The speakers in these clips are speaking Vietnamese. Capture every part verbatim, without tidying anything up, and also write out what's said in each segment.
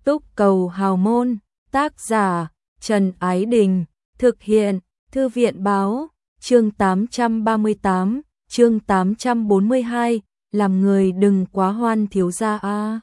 Túc Cầu Hào Môn, tác giả Trần Ái Đình, thực hiện Thư viện Báo, chương tám trăm ba mươi tám, chương tám trăm bốn mươi hai, làm người đừng quá hoan thiếu gia a.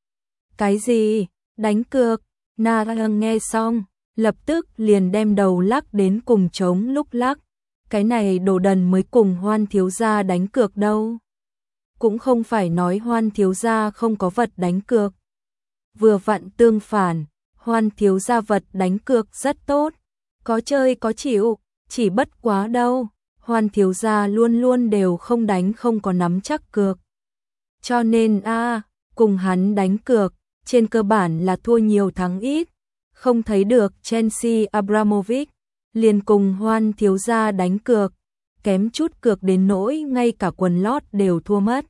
Cái gì? Đánh cược? Na nghe xong, lập tức liền đem đầu lắc đến cùng trống lúc lắc. Cái này đồ đần mới cùng Hoan thiếu gia đánh cược đâu. Cũng không phải nói Hoan thiếu gia không có vật đánh cược. Vừa vặn tương phản, Hoan thiếu gia vật đánh cược rất tốt. Có chơi có chịu, chỉ bất quá đâu. Hoan thiếu gia luôn luôn đều không đánh không có nắm chắc cược. Cho nên a cùng hắn đánh cược, trên cơ bản là thua nhiều thắng ít. Không thấy được Chelsea Abramovich liền cùng Hoan thiếu gia đánh cược, kém chút cược đến nỗi ngay cả quần lót đều thua mất.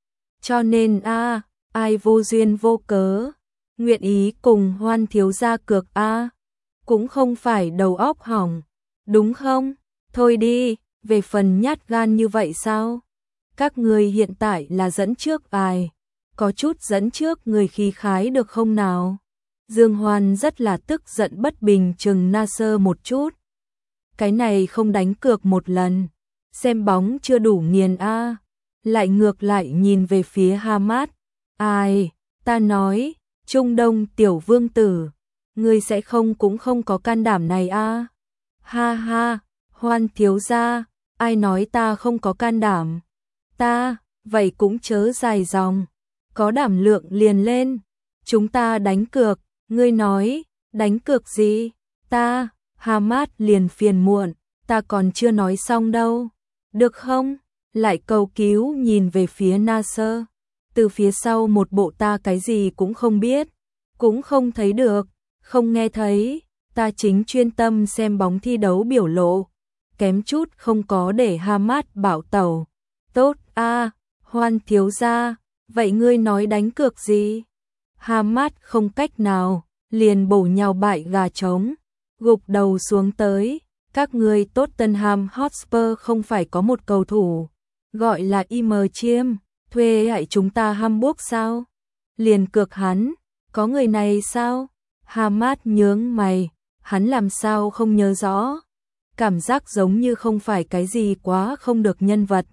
Cho nên a ai vô duyên vô cớ nguyện ý cùng Hoan thiếu gia cược a cũng không phải đầu óc hỏng, đúng không? Thôi đi, về phần nhát gan như vậy sao? Các người hiện tại là dẫn trước ai? Có chút dẫn trước người khí khái được không nào? Dương Hoan rất là tức giận bất bình chừng Nasser một chút. Cái này không đánh cược một lần, xem bóng chưa đủ nghiền a. Lại ngược lại nhìn về phía Hamad. Ai, ta nói, Trung Đông tiểu vương tử, ngươi sẽ không cũng không có can đảm này a. Ha ha, Hoan thiếu gia, ai nói ta không có can đảm? Ta, vậy cũng chớ dài dòng, có đảm lượng liền lên, chúng ta đánh cược. Ngươi nói, đánh cược gì? Ta, Hamad liền phiền muộn, ta còn chưa nói xong đâu. Được không? Lại cầu cứu nhìn về phía Nasser. Từ phía sau một bộ ta cái gì cũng không biết, cũng không thấy được, không nghe thấy, ta chính chuyên tâm xem bóng thi đấu biểu lộ. Kém chút không có để Hamad bảo tẩu. Tốt a, Hoan thiếu gia, vậy ngươi nói đánh cược gì? Hamad không cách nào, liền bổ nhào bại gà trống, gục đầu xuống tới. Các ngươi Tottenham Hotspur không phải có một cầu thủ gọi là Im Chiêm, thuê hại chúng ta Hamburg sao? Liền cược hắn, có người này sao? Hamad nhướng mày, hắn làm sao không nhớ rõ? Cảm giác giống như không phải cái gì quá không được nhân vật.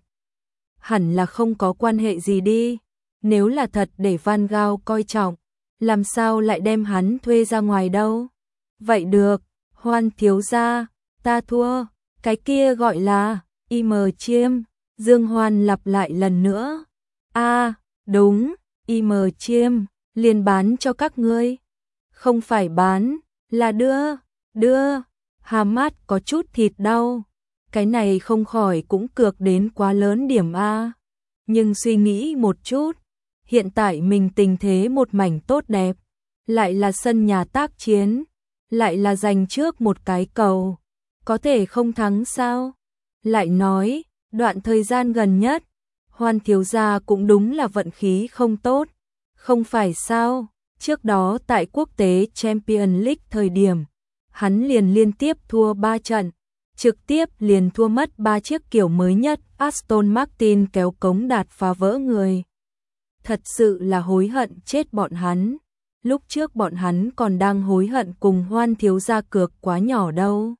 Hẳn là không có quan hệ gì đi. Nếu là thật để Van Gaal coi trọng, làm sao lại đem hắn thuê ra ngoài đâu? Vậy được, Hoan thiếu gia, ta thua, cái kia gọi là Im Chiêm. Dương Hoan lặp lại lần nữa. A, à, đúng, Im Chiêm, liền bán cho các ngươi. Không phải bán, là đưa, đưa. Hamad có chút thịt đau. Cái này không khỏi cũng cược đến quá lớn điểm a. Nhưng suy nghĩ một chút, hiện tại mình tình thế một mảnh tốt đẹp, lại là sân nhà tác chiến, lại là giành trước một cái cầu, có thể không thắng sao? Lại nói, đoạn thời gian gần nhất, Hoan thiếu gia cũng đúng là vận khí không tốt, không phải sao? Trước đó tại quốc tế Champions League thời điểm, hắn liền liên tiếp thua ba trận, trực tiếp liền thua mất ba chiếc kiểu mới nhất Aston Martin kéo cống đạt phá vỡ người. Thật sự là hối hận chết bọn hắn. Lúc trước bọn hắn còn đang hối hận cùng Hoan thiếu gia cược quá nhỏ đâu.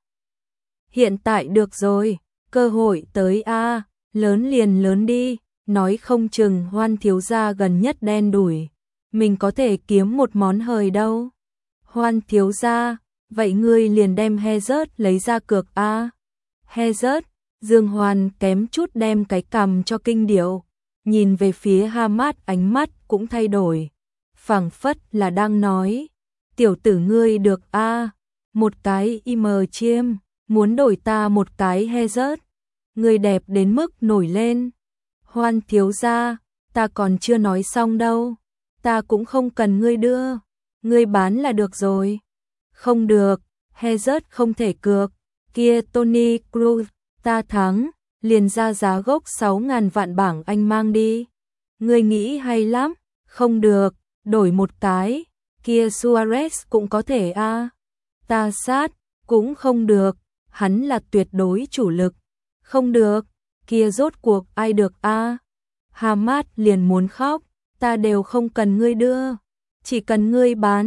Hiện tại được rồi, cơ hội tới a, lớn liền lớn đi, nói không chừng Hoan thiếu gia gần nhất đen đủi, mình có thể kiếm một món hời đâu. Hoan thiếu gia, vậy ngươi liền đem Hazard lấy ra cược a. Hazard, Dương Hoan kém chút đem cái cằm cho kinh điệu, nhìn về phía Hamad ánh mắt cũng thay đổi, phảng phất là đang nói, tiểu tử ngươi được a, một cái Im Chiêm, muốn đổi ta một cái Hazard, ngươi đẹp đến mức nổi lên. Hoan thiếu gia, ta còn chưa nói xong đâu, ta cũng không cần ngươi đưa, ngươi bán là được rồi. Không được, Hazard không thể cược, kia Tony Kroos, ta thắng, liền ra giá gốc sáu ngàn vạn bảng Anh mang đi. Ngươi nghĩ hay lắm, không được, đổi một cái, kia Suarez cũng có thể a. À. Ta sát, cũng không được, hắn là tuyệt đối chủ lực. Không được, kia rốt cuộc ai được a. À. Hamad liền muốn khóc, ta đều không cần ngươi đưa, chỉ cần ngươi bán,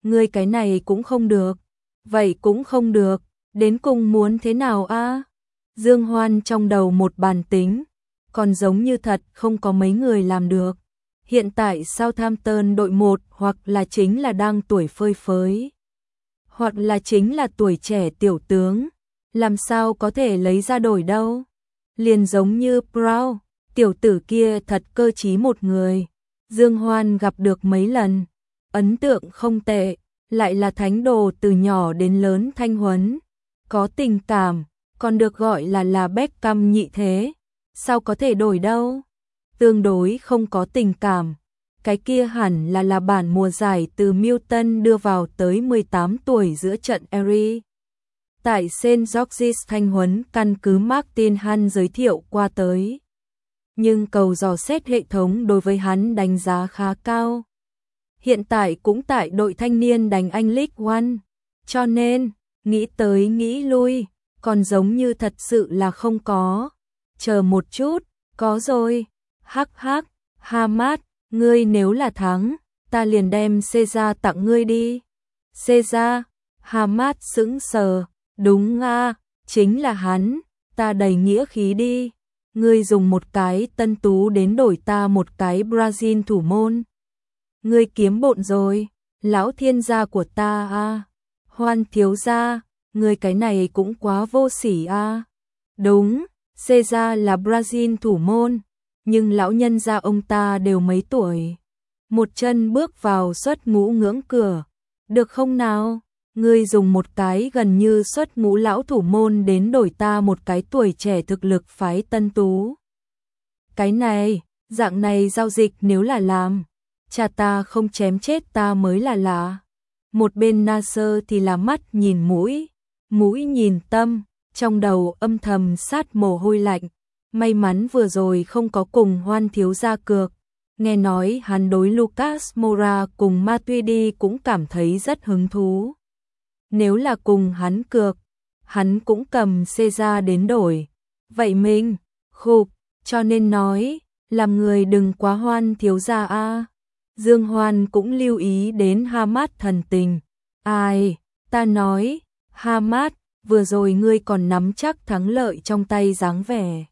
Ngươi cái này cũng không được, vậy cũng không được, đến cùng muốn thế nào a? Dương Hoan trong đầu một bàn tính, còn giống như thật không có mấy người làm được. Hiện tại Southampton đội một hoặc là chính là đang tuổi phơi phới, hoặc là chính là tuổi trẻ tiểu tướng, làm sao có thể lấy ra đổi đâu. Liền giống như Brown, tiểu tử kia thật cơ trí một người. Dương Hoan gặp được mấy lần, ấn tượng không tệ, lại là thánh đồ từ nhỏ đến lớn thanh huấn, có tình cảm, còn được gọi là là Beckham nhị thế, sao có thể đổi đâu. Tương đối không có tình cảm, cái kia hẳn là là bản mùa giải từ Milton đưa vào tới mười tám tuổi giữa trận Erie. Tại Saint George's thanh huấn căn cứ Martin Hunt giới thiệu qua tới. Nhưng cầu dò xét hệ thống đối với hắn đánh giá khá cao. Hiện tại cũng tại đội thanh niên đánh Anh League One, cho nên, nghĩ tới nghĩ lui, còn giống như thật sự là không có. Chờ một chút, có rồi, hắc hắc, Hamad, ngươi nếu là thắng, ta liền đem Caesar tặng ngươi đi. Caesar, Hamad sững sờ, đúng a, chính là hắn, ta đầy nghĩa khí đi. Ngươi dùng một cái Tân Tú đến đổi ta một cái Brazil thủ môn. Ngươi kiếm bộn rồi, lão thiên gia của ta a. Hoan thiếu gia, ngươi cái này cũng quá vô sỉ a. Đúng, Caesar là Brazil thủ môn, nhưng lão nhân gia ông ta đều mấy tuổi. Một chân bước vào xuất ngũ ngưỡng cửa, được không nào? Ngươi dùng một cái gần như xuất ngũ lão thủ môn đến đổi ta một cái tuổi trẻ thực lực phái Tân Tú. Cái này, dạng này giao dịch nếu là làm, cha ta không chém chết ta mới là lạ. Một bên Nasser thì là mắt nhìn mũi, mũi nhìn tâm, trong đầu âm thầm sát mồ hôi lạnh. May mắn vừa rồi không có cùng Hoan thiếu gia cược. Nghe nói hắn đối Lucas Moura cùng Matuidi cũng cảm thấy rất hứng thú. Nếu là cùng hắn cược, hắn cũng cầm Caesar đến đổi. Vậy mình, khục, cho nên nói, làm người đừng quá Hoan thiếu gia a. Dương Hoan cũng lưu ý đến Hamad thần tình. Ai, ta nói, Hamad, vừa rồi ngươi còn nắm chắc thắng lợi trong tay dáng vẻ.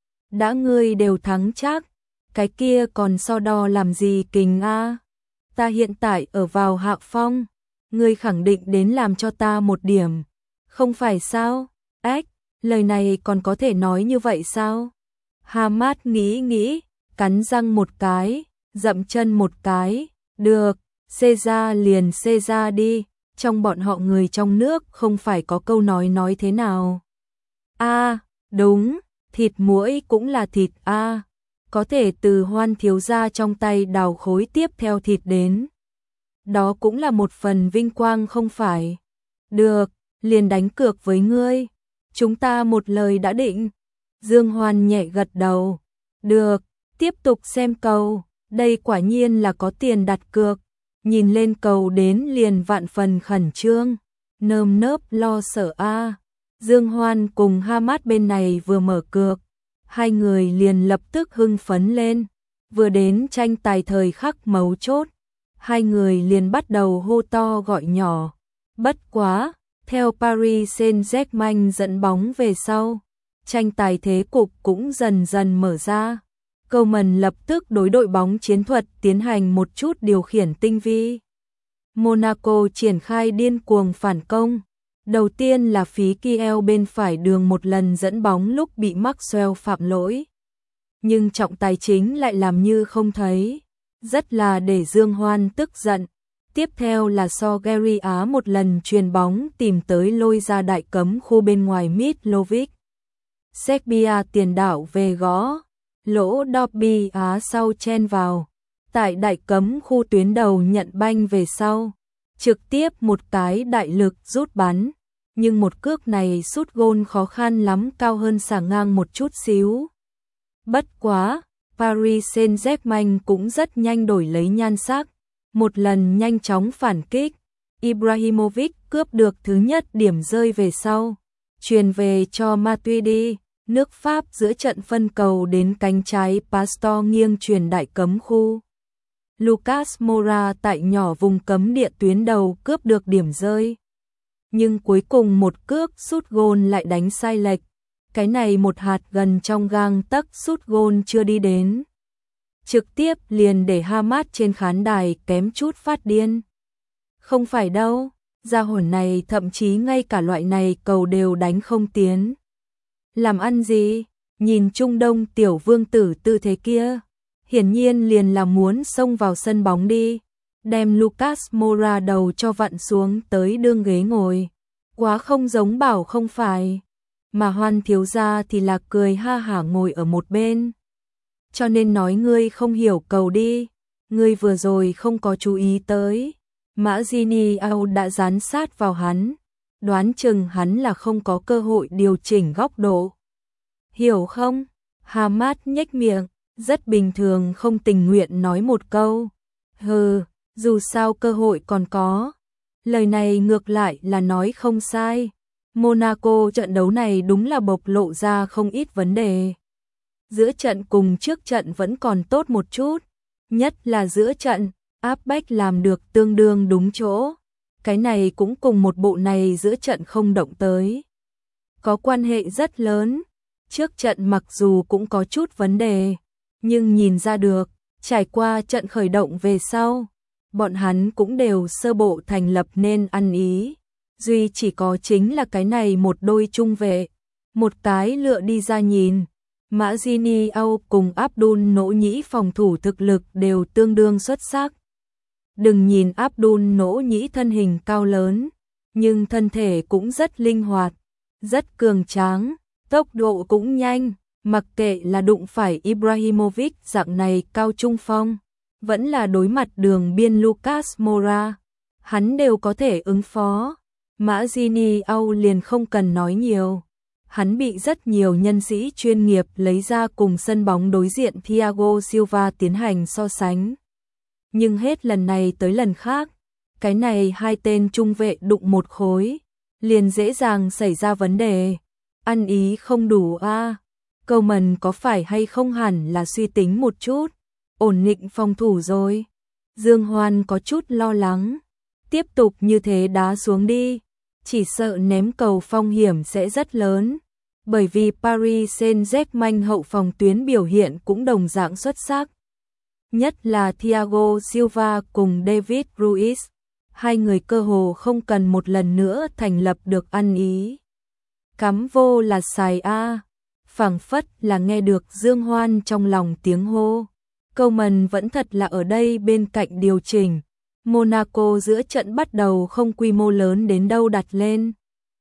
Đã ngươi đều thắng chắc, cái kia còn so đo làm gì kình a? Ta hiện tại ở vào hạ phong, ngươi khẳng định đến làm cho ta một điểm, không phải sao? Ếch, lời này còn có thể nói như vậy sao? Hamad nghĩ nghĩ, cắn răng một cái, dậm chân một cái, được, Caesar liền Caesar đi, trong bọn họ người trong nước không phải có câu nói nói thế nào? A, đúng, thịt muỗi cũng là thịt a, có thể từ Hoan thiếu gia trong tay đào khối tiếp theo thịt đến. Đó cũng là một phần vinh quang không phải? Được, liền đánh cược với ngươi. Chúng ta một lời đã định. Dương Hoan nhẹ gật đầu. Được, tiếp tục xem cầu. Đây quả nhiên là có tiền đặt cược. Nhìn lên cầu đến liền vạn phần khẩn trương, nơm nớp lo sợ a. Dương Hoan cùng Hamad bên này vừa mở cược, hai người liền lập tức hưng phấn lên. Vừa đến tranh tài thời khắc mấu chốt, hai người liền bắt đầu hô to gọi nhỏ. Bất quá, theo Paris Saint-Germain dẫn bóng về sau, tranh tài thế cục cũng dần dần mở ra. Coman lập tức đối đội bóng chiến thuật tiến hành một chút điều khiển tinh vi. Monaco triển khai điên cuồng phản công. Đầu tiên là phí Kiel bên phải đường một lần dẫn bóng lúc bị Maxwell phạm lỗi. Nhưng trọng tài chính lại làm như không thấy. Rất là để Dương Hoan tức giận. Tiếp theo là so Gary Á một lần chuyền bóng tìm tới lôi ra đại cấm khu bên ngoài Mitrovic. Serbia tiền đạo về gõ. Lỗ Dobby Á sau chen vào. Tại đại cấm khu tuyến đầu nhận banh về sau. Trực tiếp một cái đại lực rút bắn. Nhưng một cước này sút gôn khó khăn lắm, cao hơn xả ngang một chút xíu. Bất quá, Paris Saint-Germain cũng rất nhanh đổi lấy nhan sắc. Một lần nhanh chóng phản kích. Ibrahimovic cướp được thứ nhất điểm rơi về sau. Truyền về cho Matuidi. Nước Pháp giữa trận phân cầu đến cánh trái Pastor nghiêng truyền đại cấm khu. Lucas Moura tại nhỏ vùng cấm địa tuyến đầu cướp được điểm rơi. Nhưng cuối cùng một cước sút gôn lại đánh sai lệch. Cái này một hạt gần trong gang tấc sút gôn chưa đi đến. Trực tiếp liền để Hamas trên khán đài kém chút phát điên. Không phải đâu, gia hỏa này thậm chí ngay cả loại này cầu đều đánh không tiến. Làm ăn gì? Nhìn Trung Đông tiểu vương tử tư thế kia, hiển nhiên liền là muốn xông vào sân bóng đi, đem Lucas Moura đầu cho vặn xuống tới đương ghế ngồi. Quá không giống bảo không phải, mà Hoan thiếu gia thì là cười ha hả ngồi ở một bên. Cho nên nói ngươi không hiểu cầu đi, ngươi vừa rồi không có chú ý tới. Mã Giniao đã dán sát vào hắn, đoán chừng hắn là không có cơ hội điều chỉnh góc độ. Hiểu không? Hamas nhếch miệng, rất bình thường không tình nguyện nói một câu. Hừ, dù sao cơ hội còn có. Lời này ngược lại là nói không sai. Monaco trận đấu này đúng là bộc lộ ra không ít vấn đề. Giữa trận cùng trước trận vẫn còn tốt một chút, nhất là giữa trận, áp bách làm được tương đương đúng chỗ. Cái này cũng cùng một bộ này giữa trận không động tới. Có quan hệ rất lớn. Trước trận mặc dù cũng có chút vấn đề, nhưng nhìn ra được, trải qua trận khởi động về sau, bọn hắn cũng đều sơ bộ thành lập nên ăn ý. Duy chỉ có chính là cái này một đôi trung vệ, một cái lựa đi ra nhìn. Mã Giniao cùng Abdul Nỗ Nhĩ phòng thủ thực lực đều tương đương xuất sắc. Đừng nhìn Abdul Nỗ Nhĩ thân hình cao lớn, nhưng thân thể cũng rất linh hoạt, rất cường tráng, tốc độ cũng nhanh, mặc kệ là đụng phải Ibrahimovic dạng này cao trung phong, vẫn là đối mặt đường biên Lucas Moura, hắn đều có thể ứng phó. Mã Giniao liền không cần nói nhiều. Hắn bị rất nhiều nhân sĩ chuyên nghiệp lấy ra cùng sân bóng đối diện Thiago Silva tiến hành so sánh. Nhưng hết lần này tới lần khác, cái này hai tên trung vệ đụng một khối, liền dễ dàng xảy ra vấn đề. Ăn ý không đủ a. À. Câu mần có phải hay không hẳn là suy tính một chút, ổn định phòng thủ rồi. Dương Hoan có chút lo lắng, tiếp tục như thế đá xuống đi, chỉ sợ ném cầu phong hiểm sẽ rất lớn, bởi vì Paris Saint-Germain hậu phòng tuyến biểu hiện cũng đồng dạng xuất sắc. Nhất là Thiago Silva cùng David Ruiz, hai người cơ hồ không cần một lần nữa thành lập được ăn ý. Cắm vô là xài a, phảng phất là nghe được Dương Hoan trong lòng tiếng hô. Câu mần vẫn thật là ở đây bên cạnh điều chỉnh. Monaco giữa trận bắt đầu không quy mô lớn đến đâu đặt lên,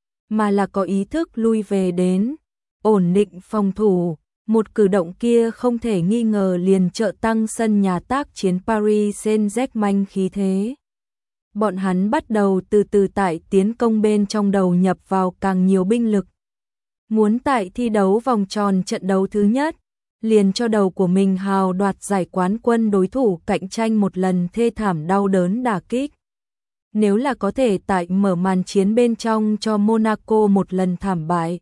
mà là có ý thức lui về đến, ổn định phòng thủ. Một cử động kia không thể nghi ngờ liền trợ tăng sân nhà tác chiến Paris Saint-Germain khí thế. Bọn hắn bắt đầu từ từ tại tiến công bên trong đầu nhập vào càng nhiều binh lực. Muốn tại thi đấu vòng tròn trận đấu thứ nhất, liền cho đầu của mình hào đoạt giải quán quân đối thủ cạnh tranh một lần thê thảm đau đớn đả kích. Nếu là có thể tại mở màn chiến bên trong cho Monaco một lần thảm bại,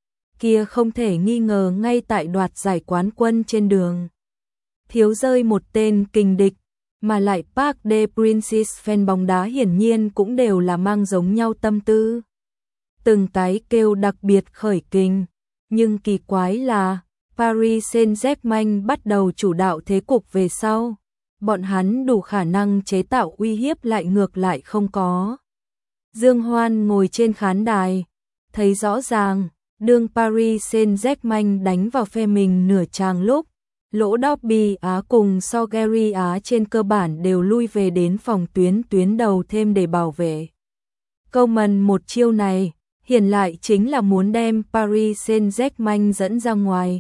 kia không thể nghi ngờ ngay tại đoạt giải quán quân trên đường. Thiếu rơi một tên kình địch, mà lại Parc des Princes fan bóng đá hiển nhiên cũng đều là mang giống nhau tâm tư. Từng cái kêu đặc biệt khởi kình, nhưng kỳ quái là Paris Saint-Germain bắt đầu chủ đạo thế cục về sau. Bọn hắn đủ khả năng chế tạo uy hiếp lại ngược lại không có. Dương Hoan ngồi trên khán đài, thấy rõ ràng, đương Paris Saint-Germain đánh vào phe mình nửa tràng lúc, lỗ Derby Á cùng Sogeri Á trên cơ bản đều lui về đến phòng tuyến tuyến đầu thêm để bảo vệ. Câu mần một chiêu này, hiển lại chính là muốn đem Paris Saint-Germain dẫn ra ngoài,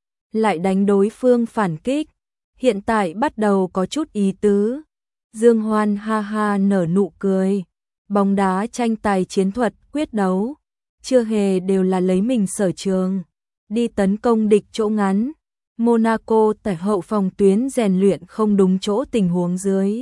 lại đánh đối phương phản kích. Hiện tại bắt đầu có chút ý tứ. Dương Hoan ha ha nở nụ cười. Bóng đá tranh tài chiến thuật quyết đấu, chưa hề đều là lấy mình sở trường, đi tấn công địch chỗ ngắn. Monaco tại hậu phòng tuyến rèn luyện không đúng chỗ tình huống dưới.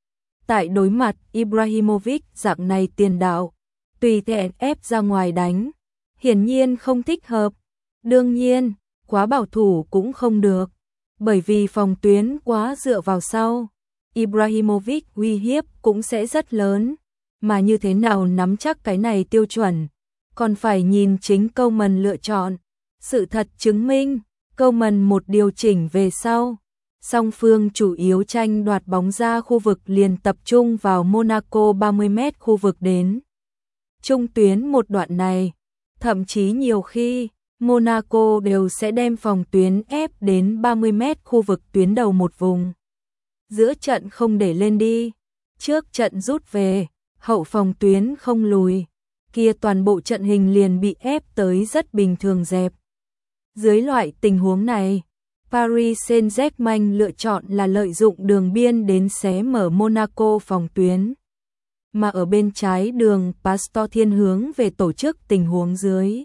Tại đối mặt Ibrahimovic dạng này tiền đạo, tùy tiện ép ra ngoài đánh, hiển nhiên không thích hợp. Đương nhiên, quá bảo thủ cũng không được, bởi vì phòng tuyến quá dựa vào sau. Ibrahimovic uy hiếp cũng sẽ rất lớn, mà như thế nào nắm chắc cái này tiêu chuẩn, còn phải nhìn chính Coman lựa chọn. Sự thật chứng minh, Coman một điều chỉnh về sau, song phương chủ yếu tranh đoạt bóng ra khu vực liền tập trung vào Monaco ba mươi mét khu vực đến trung tuyến một đoạn này, thậm chí nhiều khi Monaco đều sẽ đem phòng tuyến ép đến ba mươi mét khu vực tuyến đầu một vùng. Giữa trận không để lên đi, trước trận rút về, hậu phòng tuyến không lùi, kia toàn bộ trận hình liền bị ép tới rất bình thường dẹp. Dưới loại tình huống này, Paris Saint-Germain lựa chọn là lợi dụng đường biên đến xé mở Monaco phòng tuyến, mà ở bên trái đường Pastor thiên hướng về tổ chức tình huống dưới.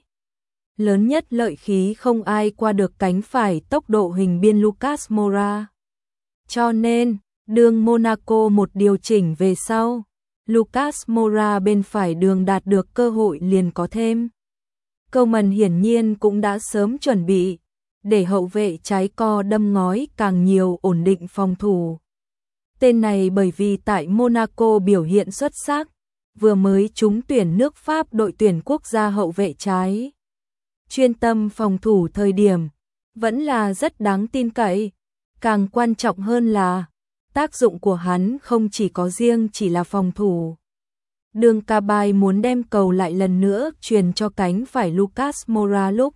Lớn nhất lợi khí không ai qua được cánh phải tốc độ hình biên Lucas Moura. Cho nên, đường Monaco một điều chỉnh về sau, Lucas Moura bên phải đường đạt được cơ hội liền có thêm. Coman hiển nhiên cũng đã sớm chuẩn bị, để hậu vệ trái co đâm ngói càng nhiều ổn định phòng thủ. Tên này bởi vì tại Monaco biểu hiện xuất sắc, vừa mới trúng tuyển nước Pháp đội tuyển quốc gia hậu vệ trái. Chuyên tâm phòng thủ thời điểm, vẫn là rất đáng tin cậy. Càng quan trọng hơn là, tác dụng của hắn không chỉ có riêng chỉ là phòng thủ. Đường Cabaye muốn đem cầu lại lần nữa truyền cho cánh phải Lucas Moura lúc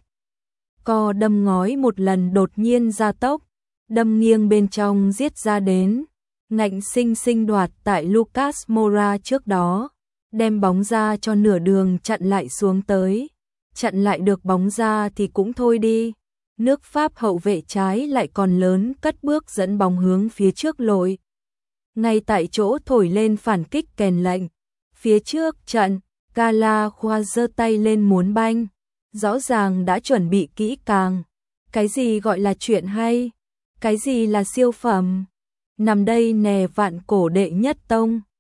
co đâm ngói một lần đột nhiên ra tốc, đâm nghiêng bên trong giết ra đến, ngạnh sinh sinh đoạt tại Lucas Moura trước đó, đem bóng ra cho nửa đường chặn lại xuống tới. Chặn lại được bóng ra thì cũng thôi đi. Nước Pháp hậu vệ trái lại còn lớn cất bước dẫn bóng hướng phía trước lội. Ngay tại chỗ thổi lên phản kích kèn lệnh. Phía trước trận, Galahua giơ tay lên muốn banh. Rõ ràng đã chuẩn bị kỹ càng. Cái gì gọi là chuyện hay? Cái gì là siêu phẩm? Nằm đây nè vạn cổ đệ nhất tông.